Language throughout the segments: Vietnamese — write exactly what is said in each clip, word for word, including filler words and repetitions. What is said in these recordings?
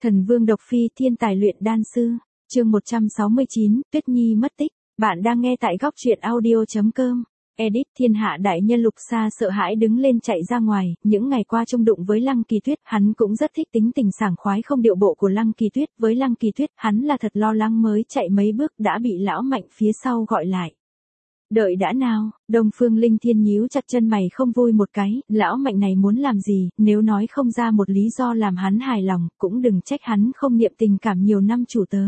Thần Vương Độc Phi thiên tài luyện đan sư, chương một trăm sáu mươi chín, Tuyết Nhi mất tích. Bạn đang nghe tại góc truyện audio.com. Edit. Thiên hạ đại nhân Lục Sa sợ hãi đứng lên chạy ra ngoài, những ngày qua chung đụng với Lăng Kỳ Tuyết, hắn cũng rất thích tính tình sảng khoái không điệu bộ của Lăng Kỳ Tuyết, với Lăng Kỳ Tuyết, hắn là thật lo lắng mới chạy mấy bước đã bị lão Mạnh phía sau gọi lại. Đợi đã nào, Đông Phương Linh Thiên nhíu chặt chân mày không vui một cái, lão Mạnh này muốn làm gì, nếu nói không ra một lý do làm hắn hài lòng, cũng đừng trách hắn không niệm tình cảm nhiều năm chủ tớ.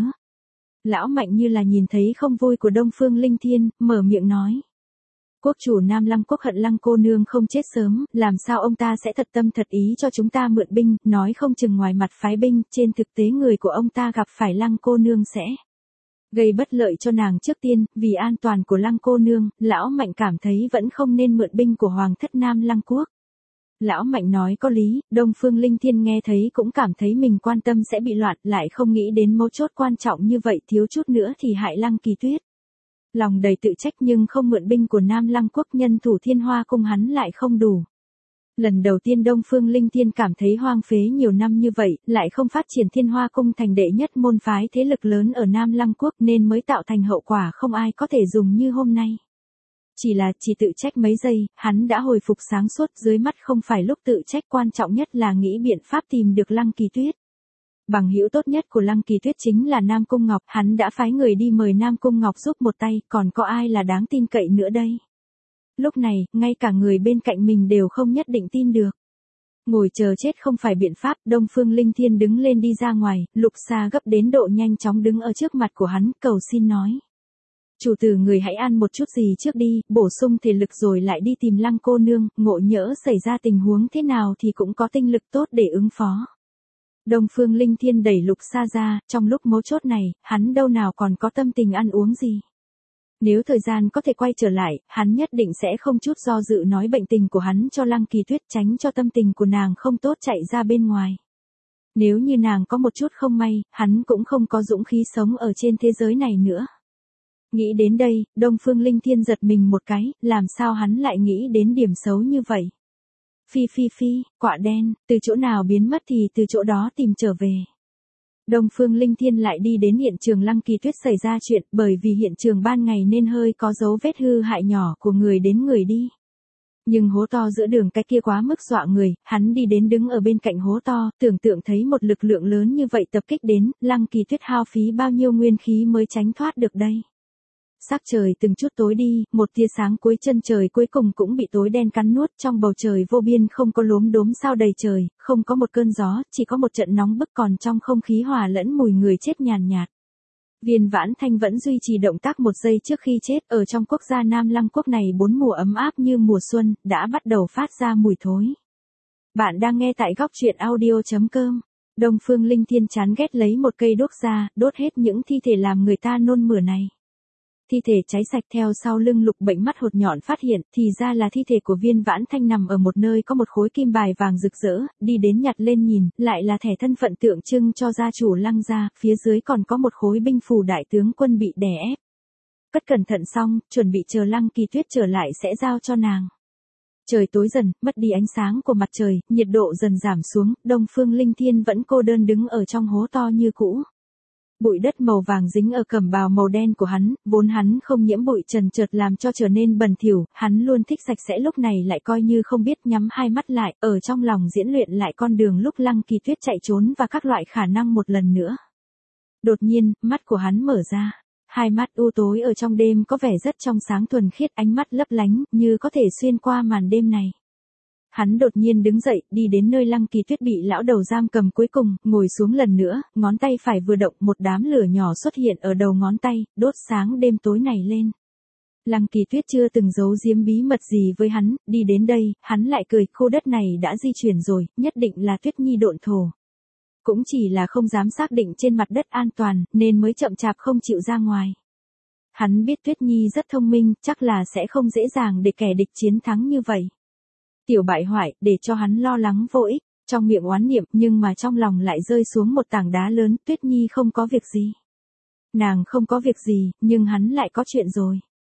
Lão Mạnh như là nhìn thấy không vui của Đông Phương Linh Thiên, mở miệng nói. Quốc chủ Nam Lăng Quốc hận Lăng cô nương không chết sớm, làm sao ông ta sẽ thật tâm thật ý cho chúng ta mượn binh, nói không chừng ngoài mặt phái binh, trên thực tế người của ông ta gặp phải Lăng cô nương sẽ gây bất lợi cho nàng trước tiên, vì an toàn của Lăng cô nương, lão Mạnh cảm thấy vẫn không nên mượn binh của Hoàng thất Nam Lăng Quốc. Lão Mạnh nói có lý, Đông Phương Linh Thiên nghe thấy cũng cảm thấy mình quan tâm sẽ bị loạn, lại không nghĩ đến mấu chốt quan trọng như vậy, thiếu chút nữa thì hại Lăng Kỳ Tuyết. Lòng đầy tự trách nhưng không mượn binh của Nam Lăng Quốc, nhân thủ Thiên Hoa Cung hắn lại không đủ. Lần đầu tiên Đông Phương Linh Thiên cảm thấy hoang phế nhiều năm như vậy, lại không phát triển Thiên Hoa Cung thành đệ nhất môn phái thế lực lớn ở Nam Lăng Quốc nên mới tạo thành hậu quả không ai có thể dùng như hôm nay. Chỉ là chỉ tự trách mấy giây, hắn đã hồi phục sáng suốt, dưới mắt không phải lúc tự trách, quan trọng nhất là nghĩ biện pháp tìm được Lăng Kỳ Tuyết. Bằng hữu tốt nhất của Lăng Kỳ Tuyết chính là Nam Cung Ngọc, hắn đã phái người đi mời Nam Cung Ngọc giúp một tay, còn có ai là đáng tin cậy nữa đây? Lúc này, ngay cả người bên cạnh mình đều không nhất định tin được. Ngồi chờ chết không phải biện pháp, Đông Phương Linh Thiên đứng lên đi ra ngoài, Lục Sa gấp đến độ nhanh chóng đứng ở trước mặt của hắn, cầu xin nói. Chủ tử người hãy ăn một chút gì trước đi, bổ sung thể lực rồi lại đi tìm Lăng cô nương, ngộ nhỡ xảy ra tình huống thế nào thì cũng có tinh lực tốt để ứng phó. Đông Phương Linh Thiên đẩy Lục Sa ra, trong lúc mấu chốt này, hắn đâu nào còn có tâm tình ăn uống gì. Nếu thời gian có thể quay trở lại, hắn nhất định sẽ không chút do dự nói bệnh tình của hắn cho Lăng Kỳ Tuyết, tránh cho tâm tình của nàng không tốt chạy ra bên ngoài. Nếu như nàng có một chút không may, hắn cũng không có dũng khí sống ở trên thế giới này nữa. Nghĩ đến đây, Đông Phương Linh Thiên giật mình một cái, làm sao hắn lại nghĩ đến điểm xấu như vậy. Phi phi phi, quạ đen, từ chỗ nào biến mất thì từ chỗ đó tìm trở về. Đông Phương Linh Thiên lại đi đến hiện trường Lăng Kỳ Tuyết xảy ra chuyện, bởi vì hiện trường ban ngày nên hơi có dấu vết hư hại nhỏ của người đến người đi. Nhưng hố to giữa đường cái kia quá mức dọa người, hắn đi đến đứng ở bên cạnh hố to, tưởng tượng thấy một lực lượng lớn như vậy tập kích đến, Lăng Kỳ Tuyết hao phí bao nhiêu nguyên khí mới tránh thoát được đây. Sắc trời từng chút tối đi, một tia sáng cuối chân trời cuối cùng cũng bị tối đen cắn nuốt, trong bầu trời vô biên không có lốm đốm sao đầy trời, không có một cơn gió, chỉ có một trận nóng bức, còn trong không khí hòa lẫn mùi người chết nhàn nhạt. Viên Vãn Thanh vẫn duy trì động tác một giây trước khi chết, ở trong quốc gia Nam Lăng Quốc này bốn mùa ấm áp như mùa xuân, đã bắt đầu phát ra mùi thối. Bạn đang nghe tại góc truyện audio.com. Đông Phương Linh Thiên chán ghét lấy một cây đuốc ra, đốt hết những thi thể làm người ta nôn mửa này. Thi thể cháy sạch, theo sau lưng Lục Bệnh mắt hột nhọn phát hiện, thì ra là thi thể của Viên Vãn Thanh nằm ở một nơi có một khối kim bài vàng rực rỡ, đi đến nhặt lên nhìn, lại là thẻ thân phận tượng trưng cho gia chủ Lăng gia, phía dưới còn có một khối binh phù đại tướng quân bị đè ép. Cất cẩn thận xong, chuẩn bị chờ Lăng Kỳ Tuyết trở lại sẽ giao cho nàng. Trời tối dần, mất đi ánh sáng của mặt trời, nhiệt độ dần giảm xuống, Đông Phương Linh Thiên vẫn cô đơn đứng ở trong hố to như cũ. Bụi đất màu vàng dính ở cẩm bào màu đen của hắn, vốn hắn không nhiễm bụi trần chợt làm cho trở nên bẩn thỉu, hắn luôn thích sạch sẽ, lúc này lại coi như không biết, nhắm hai mắt lại, ở trong lòng diễn luyện lại con đường lúc Lăng Kỳ Tuyết chạy trốn và các loại khả năng một lần nữa. Đột nhiên, mắt của hắn mở ra. Hai mắt u tối ở trong đêm có vẻ rất trong sáng thuần khiết, ánh mắt lấp lánh, như có thể xuyên qua màn đêm này. Hắn đột nhiên đứng dậy, đi đến nơi Lăng Kỳ Tuyết bị lão đầu giam cầm cuối cùng, ngồi xuống lần nữa, ngón tay phải vừa động, một đám lửa nhỏ xuất hiện ở đầu ngón tay, đốt sáng đêm tối này lên. Lăng Kỳ Tuyết chưa từng giấu giếm bí mật gì với hắn, đi đến đây, hắn lại cười, khu đất này đã di chuyển rồi, nhất định là Tuyết Nhi độn thổ. Cũng chỉ là không dám xác định trên mặt đất an toàn, nên mới chậm chạp không chịu ra ngoài. Hắn biết Tuyết Nhi rất thông minh, chắc là sẽ không dễ dàng để kẻ địch chiến thắng như vậy. Tiểu bại hoại, để cho hắn lo lắng vô ích, trong miệng oán niệm, nhưng mà trong lòng lại rơi xuống một tảng đá lớn, Tuyết Nhi không có việc gì. Nàng không có việc gì, nhưng hắn lại có chuyện rồi.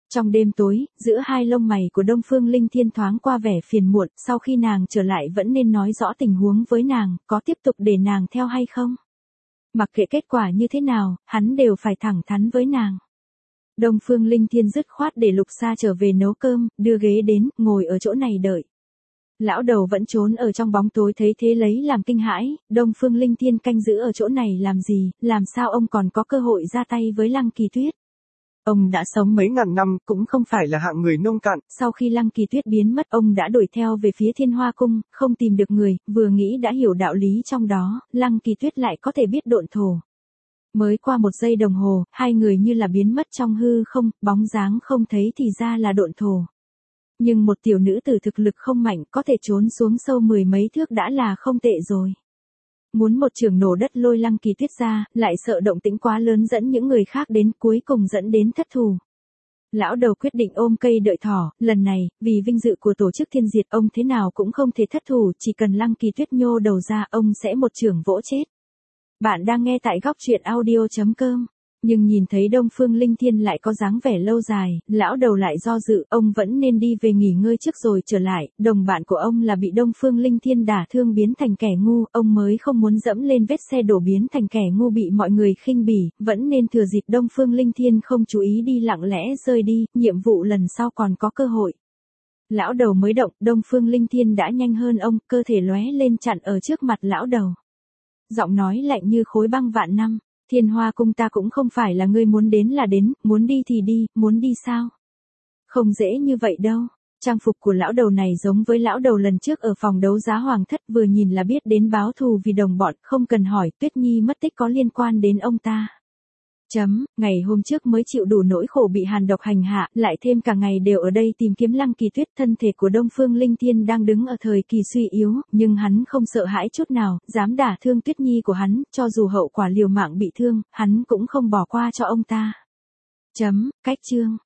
Trong đêm tối, giữa hai lông mày của Đông Phương Linh Thiên thoáng qua vẻ phiền muộn, sau khi nàng trở lại vẫn nên nói rõ tình huống với nàng, có tiếp tục để nàng theo hay không. Mặc kệ kết quả như thế nào, hắn đều phải thẳng thắn với nàng. Đông Phương Linh Thiên dứt khoát để Lục Sa trở về nấu cơm, đưa ghế đến, ngồi ở chỗ này đợi. Lão đầu vẫn trốn ở trong bóng tối thấy thế lấy làm kinh hãi, Đông Phương Linh Thiên canh giữ ở chỗ này làm gì, làm sao ông còn có cơ hội ra tay với Lăng Kỳ Tuyết. Ông đã sống mấy ngàn năm, cũng không phải là hạng người nông cạn. Sau khi Lăng Kỳ Tuyết biến mất, ông đã đuổi theo về phía Thiên Hoa Cung, không tìm được người, vừa nghĩ đã hiểu đạo lý trong đó, Lăng Kỳ Tuyết lại có thể biết độn thổ. Mới qua một giây đồng hồ, hai người như là biến mất trong hư không, bóng dáng không thấy thì ra là độn thổ. Nhưng một tiểu nữ tử thực lực không mạnh có thể trốn xuống sâu mười mấy thước đã là không tệ rồi. Muốn một trường nổ đất lôi Lăng Kỳ Tuyết ra, lại sợ động tĩnh quá lớn dẫn những người khác đến, cuối cùng dẫn đến thất thủ. Lão đầu quyết định ôm cây đợi thỏ, lần này, vì vinh dự của tổ chức thiên diệt ông thế nào cũng không thể thất thủ, chỉ cần Lăng Kỳ Tuyết nhô đầu ra ông sẽ một chưởng vỗ chết. Bạn đang nghe tại góc truyện audio chấm com. Nhưng nhìn thấy Đông Phương Linh Thiên lại có dáng vẻ lâu dài, lão đầu lại do dự, ông vẫn nên đi về nghỉ ngơi trước rồi trở lại, đồng bạn của ông là bị Đông Phương Linh Thiên đả thương biến thành kẻ ngu, ông mới không muốn dẫm lên vết xe đổ biến thành kẻ ngu bị mọi người khinh bỉ, vẫn nên thừa dịp Đông Phương Linh Thiên không chú ý đi lặng lẽ rơi đi, nhiệm vụ lần sau còn có cơ hội. Lão đầu mới động, Đông Phương Linh Thiên đã nhanh hơn ông, cơ thể lóe lên chặn ở trước mặt lão đầu. Giọng nói lạnh như khối băng vạn năm. Thiên Hoa Cung ta cũng không phải là ngươi muốn đến là đến, muốn đi thì đi, muốn đi sao? Không dễ như vậy đâu. Trang phục của lão đầu này giống với lão đầu lần trước ở phòng đấu giá Hoàng Thất, vừa nhìn là biết đến báo thù vì đồng bọn, không cần hỏi, Tuyết Nhi mất tích có liên quan đến ông ta. Chấm, ngày hôm trước mới chịu đủ nỗi khổ bị hàn độc hành hạ, lại thêm cả ngày đều ở đây tìm kiếm Lăng Kỳ Tuyết. Thân thể của Đông Phương Linh Thiên đang đứng ở thời kỳ suy yếu, nhưng hắn không sợ hãi chút nào, dám đả thương Tuyết Nhi của hắn, cho dù hậu quả liều mạng bị thương, hắn cũng không bỏ qua cho ông ta. Chấm, cách chương.